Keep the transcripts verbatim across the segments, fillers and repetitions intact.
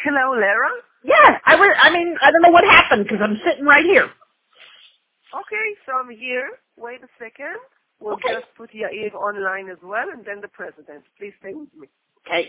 Hello, Lara. Yeah, I was. I mean, I don't know what happened because I'm sitting right here. Okay, so I'm here. Wait a second. We'll Okay. just put Yair online as well, and then the president. Please stay with me. Okay.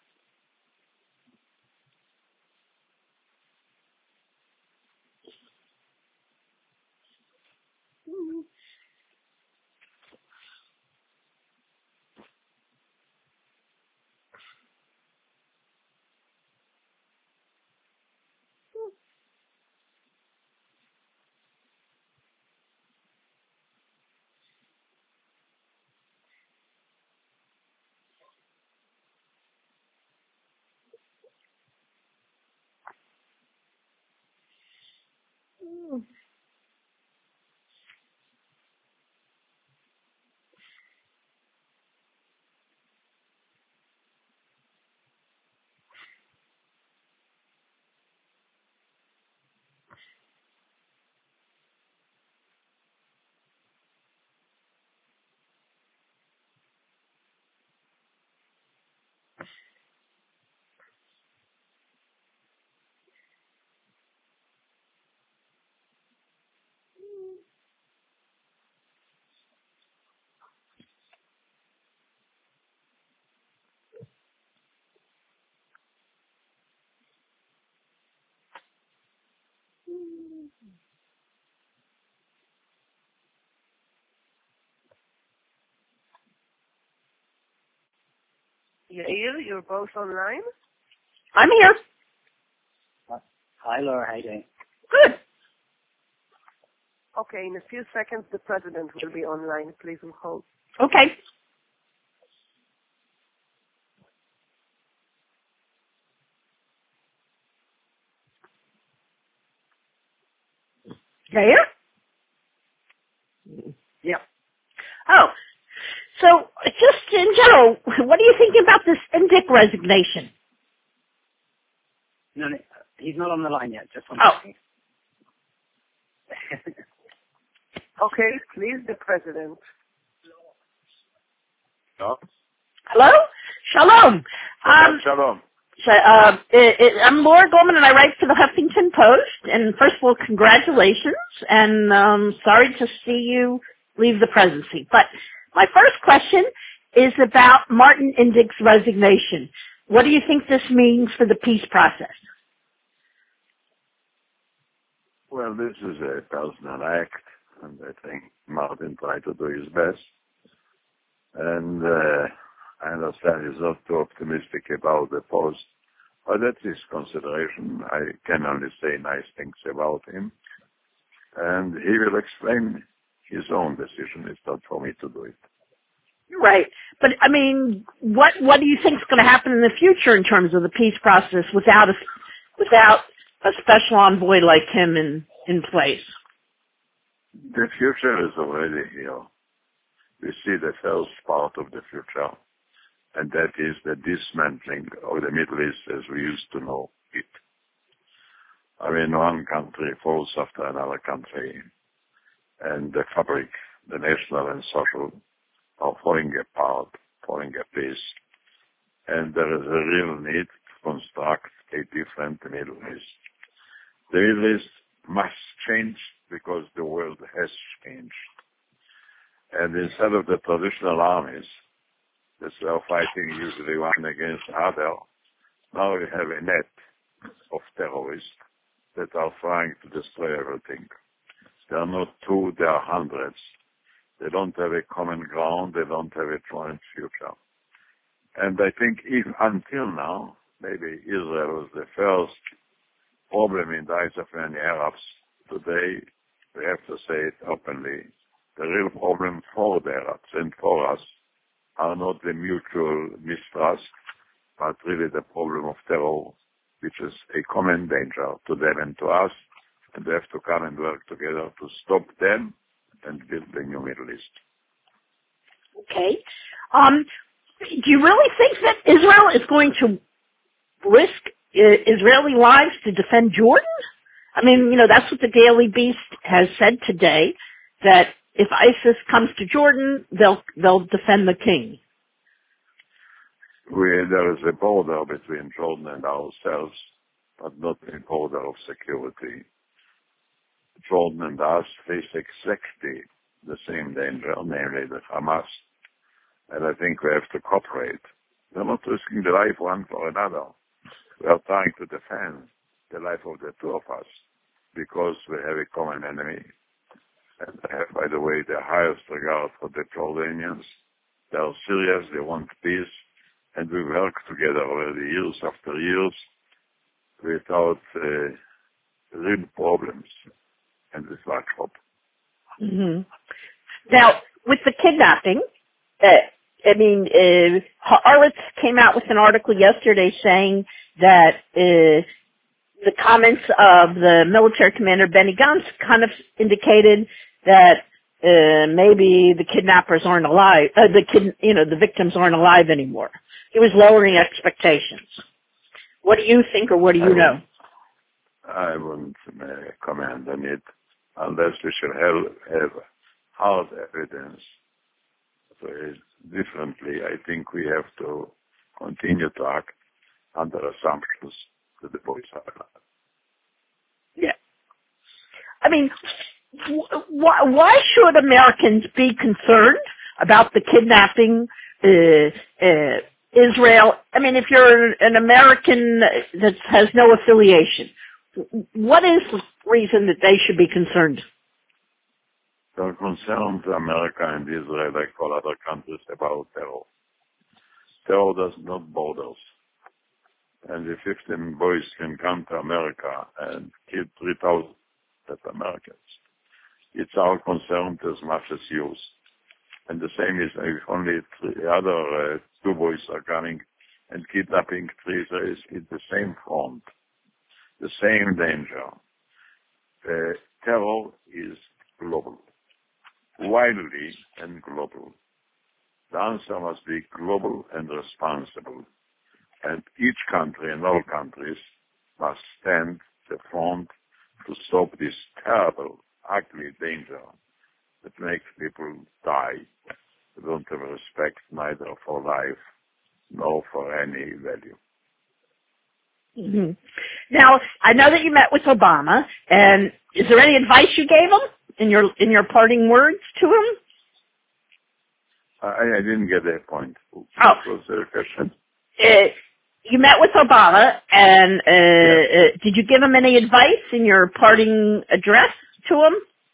Yair, you're both online? I'm here. Hi, Laura. How you doing? Good. Okay, in a few seconds the president will be online. Please hold. Okay. Yair? Yeah. Oh, so just in general, what are you thinking about this Indyk resignation? No, no, he's not on the line yet. Just one Oh. second. Okay, please, the president. No? Hello? Shalom. Um, Shalom. so, uh, it, it, I'm Laura Goldman, and I write for the Huffington Post. And first of all, congratulations, and um, sorry to see you leave the presidency. But my first question is about Martin Indyk's resignation. What do you think this means for the peace process? Well, this is a personal act, and I think Martin tried to do his best. And uh, I understand he's not too optimistic about the post, but that's his consideration. I can only say nice things about him. And he will explain his own decision. It's not for me to do it. Right. But, I mean, what what do you think is going to happen in the future in terms of the peace process without a, without a special envoy like him in, in place? The future is already here. We see the first part of the future, and that is the dismantling of the Middle East as we used to know it. I mean, one country falls after another country, and the fabric, the national and social, are falling apart, falling apiece. And there is a real need to construct a different Middle East. The Middle East must change because the world has changed. And instead of the traditional armies that are fighting usually one against other, now we have a net of terrorists that are trying to destroy everything. They are not two, they are hundreds. They don't have a common ground, they don't have a joint future. And I think if until now, maybe Israel was the first problem in the eyes of many Arabs. Today, we have to say it openly, the real problem for the Arabs and for us are not the mutual mistrust, but really the problem of terror, which is a common danger to them and to us, and they have to come and work together to stop them and build the new Middle East. Okay. Um, do you really think that Israel is going to risk uh, Israeli lives to defend Jordan? I mean, you know, that's what the Daily Beast has said today, that if ISIS comes to Jordan, they'll they'll defend the king. We, there is a border between Jordan and ourselves, but not in order of security. Jordan and us face exactly the same danger, namely the Hamas. And I think we have to cooperate. We're not risking the life one for another. We are trying to defend the life of the two of us because we have a common enemy. And I have, by the way, the highest regard for the Jordanians. They are serious, they want peace, and we work together already years after years without uh, real problems and with much hope. Mm-hmm. Now, with the kidnapping, uh, I mean, uh, Haaretz came out with an article yesterday saying that uh, the comments of the military commander Benny Gantz kind of indicated that uh, maybe the kidnappers aren't alive, uh, the kid, you know, the victims aren't alive anymore. He was lowering expectations. What do you think, or what do you I know? I wouldn't uh, comment on it unless we should have, have hard evidence. So it's differently, I think we have to continue to act under assumptions that the boys are alive. Yeah. I mean, why, why should Americans be concerned about the kidnapping uh, uh, Israel? I mean, if you're an American that has no affiliation, what is the reason that they should be concerned? They're concerned, America and Israel, like all other countries, about terror. Terror does not borders. And if fifteen boys can come to America and kill three thousand Americans, it's our concern as much as yours. And the same is if only three other uh, two boys are coming and kidnapping three Israelis, it's the same front, the same danger. Uh, terror is global, widely and global. The answer must be global and responsible. And each country and all countries must stand the front to stop this terrible, ugly danger that makes people die. They don't have respect neither for life nor for any value. Mm-hmm. Now, I know that you met with Obama, and is there any advice you gave him in your in your parting words to him? I, I didn't get that point. Oh. What was the question? Uh, you met with Obama, and uh, Yes. uh, did you give him any advice in your parting address to him?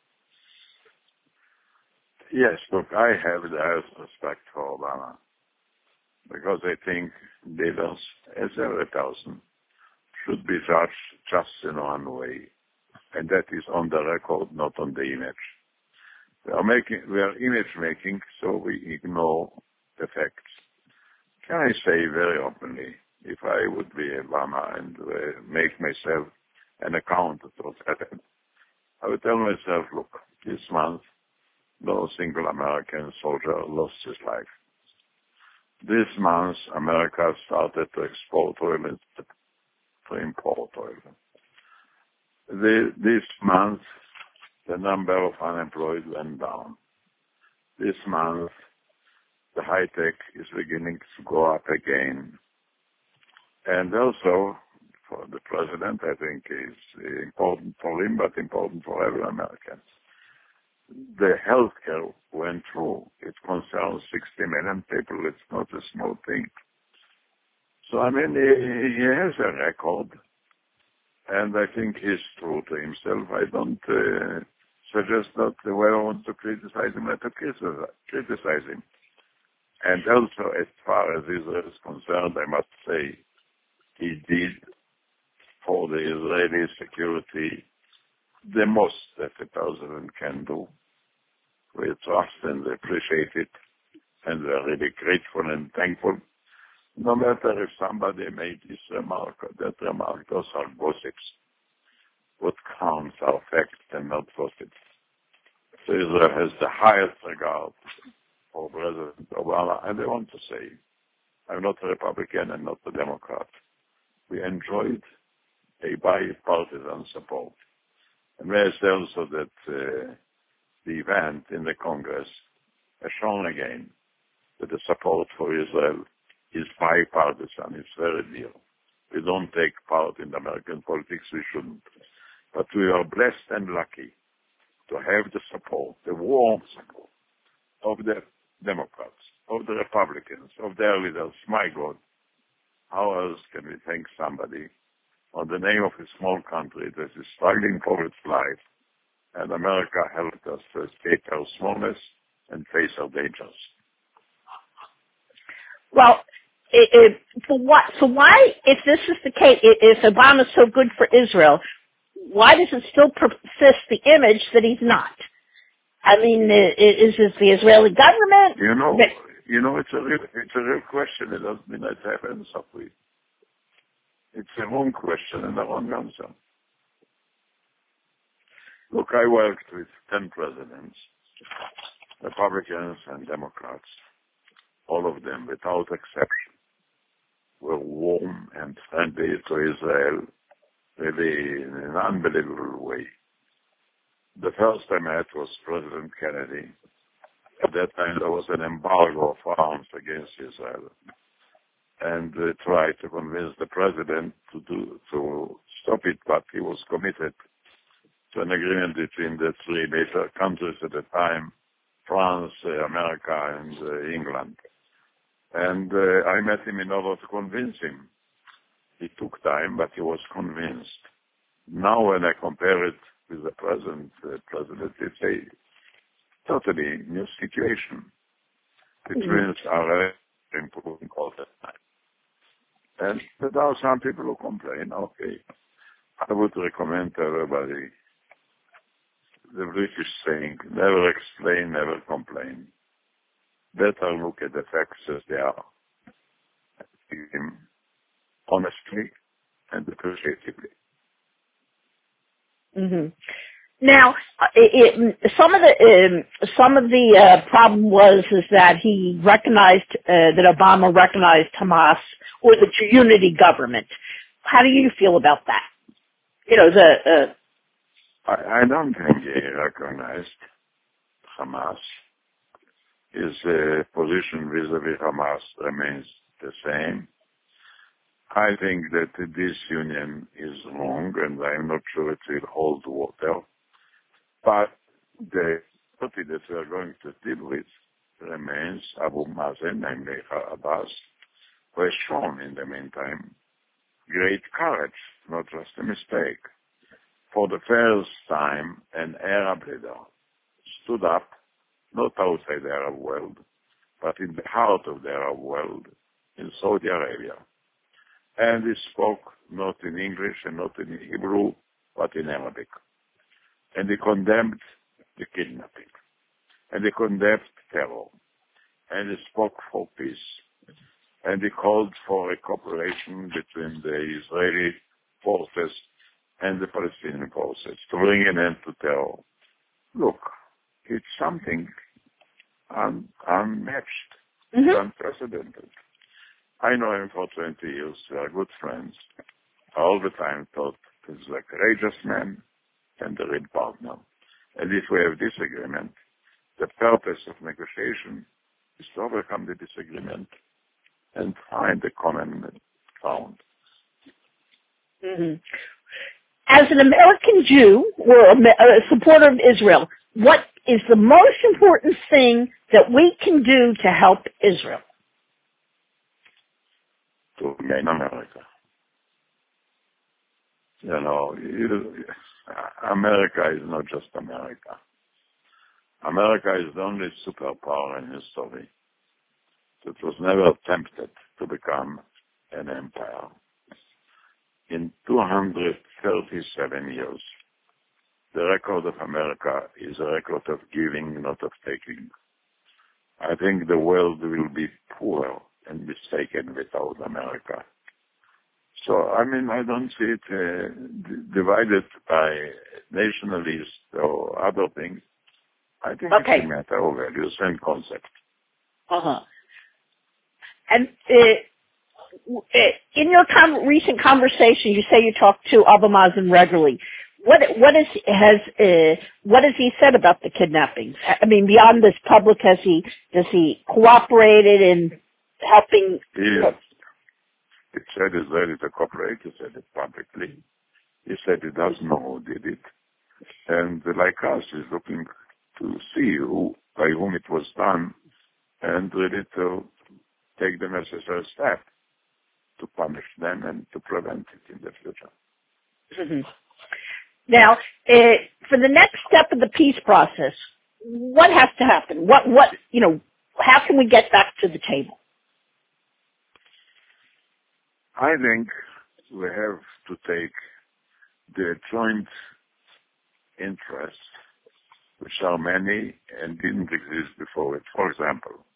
Yes, look, I have the highest respect for Obama because I think leaders, as every person, should be judged just in one way, and that is on the record, not on the image. We are making, we are image making, so we ignore the facts. Can I say very openly, if I would be Obama and uh, make myself an accountant of that, I would tell myself, look, this month, no single American soldier lost his life. This month, America started to export oil instead to import oil. The, this month, the number of unemployed went down. This month, the high tech is beginning to go up again. And also, for the president, I think is important for him, but important for every American. The healthcare went through. It concerns sixty million people. It's not a small thing. So, I mean, he, he has a record, and I think he's true to himself. I don't uh, suggest that whoever wants to criticize him, let to criticize him. And also, as far as Israel is concerned, I must say, he did for the Israeli security the most that the president can do. We trust and appreciate it, and we're really grateful and thankful. No matter if somebody made this remark or that remark, those are gossips. What counts are facts and not gossips. So Israel has the highest regard for President Obama, and I want to say, I'm not a Republican and not a Democrat. We enjoyed a bipartisan support. And may I say also that uh, the event in the Congress has shown again that the support for Israel is bipartisan. It's very dear. We don't take part in American politics. We shouldn't. But we are blessed and lucky to have the support, the warm support of the Democrats, of the Republicans, of their leaders. My God, how else can we thank somebody on the name of a small country that is struggling for its life, and America helped us to escape our smallness and face our dangers. Well, it, it, for what, so why, if this is the case, if Obama's so good for Israel, why does it still persist the image that he's not? I mean, is it the Israeli government? You know, you know, it's a real, it's a real question. It doesn't mean I have an answer for it. It's a wrong question and a wrong answer. Look, I worked with ten presidents, Republicans and Democrats. All of them, without exception, were warm and friendly to Israel, really in an unbelievable way. The first I met was President Kennedy. At that time, there was an embargo of arms against Israel. And we tried to convince the president to do to stop it, but he was committed to an agreement between the three major countries at the time, France, uh, America, and uh, England. And uh, I met him in order to convince him. It took time, but he was convinced. Now when I compare it with the present uh, president, it's a totally new situation. The twins are improving all the time. And there are some people who complain. Okay, I would recommend to everybody the British saying, never explain, never complain. Better look at the facts as they are, honestly and appreciatively. Mm-hmm. Now, it, it, some of the um, some of the uh, problem was is that he recognized uh, that Obama recognized Hamas or the unity government. How do you feel about that? You know, the uh, I, I don't think he recognized Hamas. His uh, position vis-a-vis Hamas remains the same. I think that this union is wrong, and I'm not sure it will hold water. But the party that we are going to deal with remains Abu Mazen, namely Abbas, who has shown in the meantime great courage, not just a mistake. For the first time, an Arab leader stood up, not outside the Arab world, but in the heart of the Arab world, in Saudi Arabia. And he spoke not in English and not in Hebrew, but in Arabic. And he condemned the kidnapping. And he condemned terror. And he spoke for peace. And he called for a cooperation between the Israeli forces and the Palestinian forces to bring an end to terror. Look, it's something un- unmatched, mm-hmm. unprecedented. I know him for twenty years. We are good friends. I all the time thought he's a courageous man and a real partner. And if we have disagreement, the purpose of negotiation is to overcome the disagreement and find a common ground. Mm-hmm. As an American Jew or a, a supporter of Israel, what is the most important thing that we can do to help Israel? To remain America. You know, you, America is not just America. America is the only superpower in history that was never attempted to become an empire. In two hundred thirty-seven years, the record of America is a record of giving, not of taking. I think the world will be poor and mistaken without America. So, I mean, I don't see it uh, d- divided by nationalists or other things. I think okay. it's a matter of values and concept. Uh-huh. And uh, in your com- recent conversation, you say you talked to Abu Mazen regularly. What what is has uh, what has he said about the kidnappings? I mean, beyond this public, has he does he cooperated in helping? He, It said it's ready to cooperate. He said it publicly. He said he doesn't know who did it. And like us, he's looking to see who, by whom it was done, and ready to take the necessary step to punish them and to prevent it in the future. Mm-hmm. Now, uh, for the next step of the peace process, what has to happen? What, what, you know, how can we get back to the table? I think we have to take the joint interests, which are many and didn't exist before it. For example,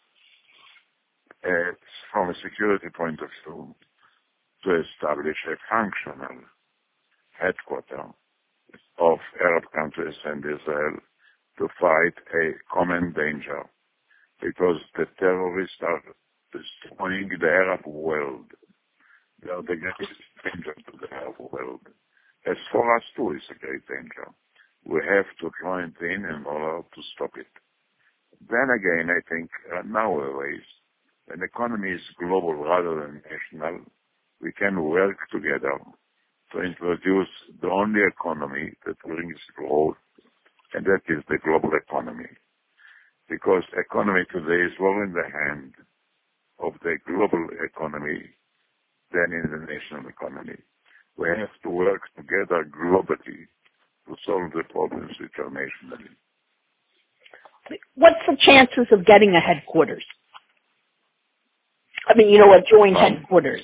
it's from a security point of view to establish a functional headquarters of Arab countries and Israel to fight a common danger, because the terrorists are destroying the Arab world. They are the greatest danger to the Arab world. As for us too, it's a great danger. We have to join in in order to stop it. Then again, I think uh, nowadays, when the economy is global rather than national, we can work together to introduce the only economy that brings growth, and that is the global economy. Because economy today is more in the hand of the global economy than in the national economy. We have to work together globally to solve the problems which are nationally. What's the chances of getting a headquarters? I mean, you know, a joint um, headquarters.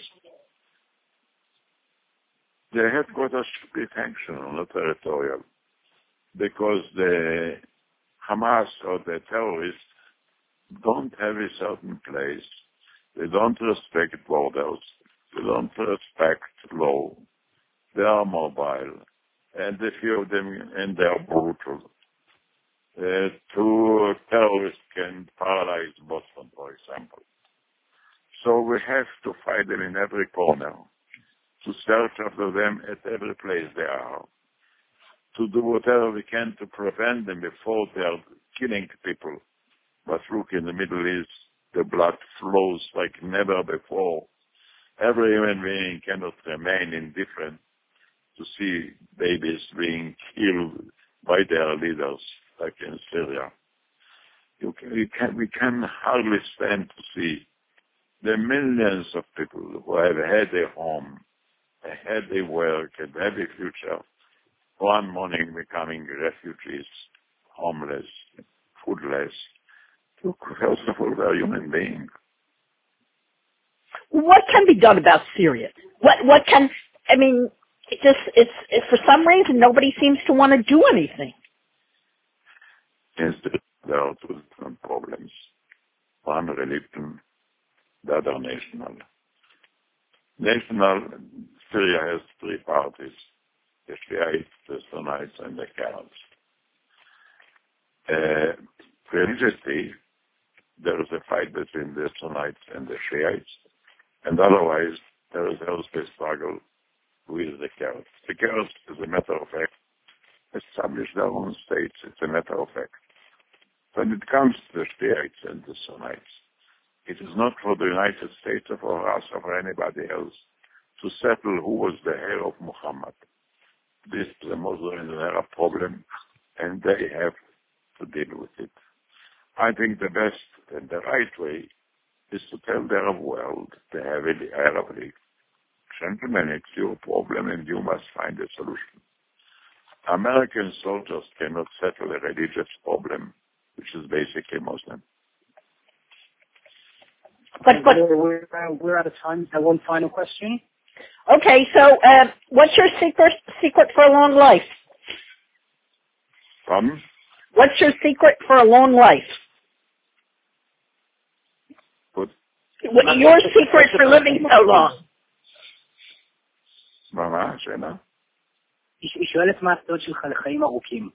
The headquarters should be functional, not territorial, because the Hamas or the terrorists don't have a certain place. They don't respect borders. They don't respect law. They are mobile, and a few of them, and they are brutal. Uh, two terrorists can paralyze Boston, for example. So we have to fight them in every corner, to search after them at every place they are, to do whatever we can to prevent them before they are killing people. But look, in the Middle East, the blood flows like never before. Every human being cannot remain indifferent to see babies being killed by their leaders, like in Syria. You can, we, can, we can hardly stand to see the millions of people who have had a home, had a work, and have a future, one morning becoming refugees, homeless, foodless. Look, first of all, they're human beings. What can be done about Syria? What what can, I mean, it just, it's, it's for some reason nobody seems to want to do anything. Yes, there are two different problems. One religion, the other national. National, Syria has three parties, the Shiites, the Sunnites, and the Kurds. Uh, religiously, there is a fight between the Sunnites and the Shiites, and otherwise there is also a struggle with the Kurds. The Kurds, as a matter of fact, establish their own states. It's a matter of fact. When it comes to the Shiites and the Sunnites, it is not for the United States or for us or for anybody else to settle who was the heir of Muhammad. This is a Muslim and Arab problem, and they have to deal with it. I think the best and the right way is to tell the Arab world, the Arab League, gentlemen, it's your problem and you must find a solution. American soldiers cannot settle a religious problem, which is basically Muslim. But, but we're, uh, we're out of time. I have one final question. Okay, so uh, what's your secret secret for a long life? Pardon? What's your secret for a long life? What? What, your secret for living so long? מה השאלה? היא שואלת מה הסוד שלך לחיים ארוכים.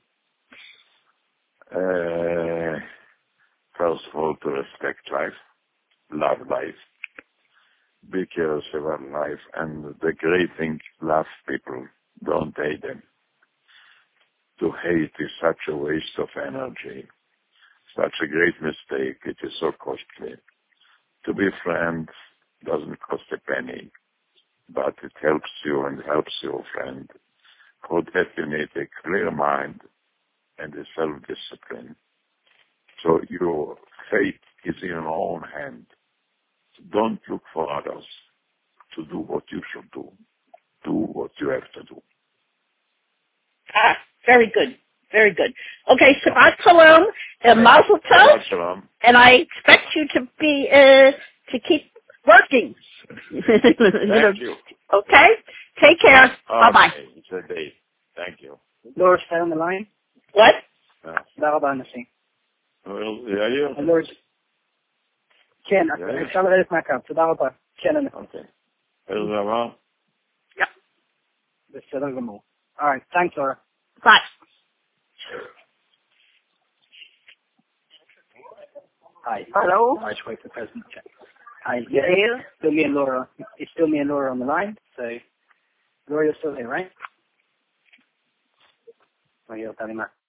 First of all, to respect life, love life, be curious about life, and the great thing, love people, don't hate them. To hate is such a waste of energy, such a great mistake, it is so costly. To be friends doesn't cost a penny, but it helps you and helps your friend. For that you need a clear mind and a self-discipline. So your fate is in your own hand. Don't look for others to do what you should do. Do what you have to do. Ah, very good. Very good. Okay, Shabbat Shalom, uh, Mazel Tov, Shabbat Shalom. and I expect you to be, uh, to keep working. Thank you. Okay? Take care. Okay, Bye-bye. it's a day. Thank you. Laura, stay on the line. What? Uh, תודה רבה, נשיא. well, יאיר. לורד. כן, יאיר. אפשר לרדת מהקו. תודה רבה. כן, הנשיא. אוקיי. איזה דבר? בסדר גמור. All right, thanks, Laura. Bye. Hi. Hello? All right, wait for the president to check. Hi, yeah, it's still me and Laura. It's still me and Laura on the line, so Laura, you're still here, right? Oh, you're telling me.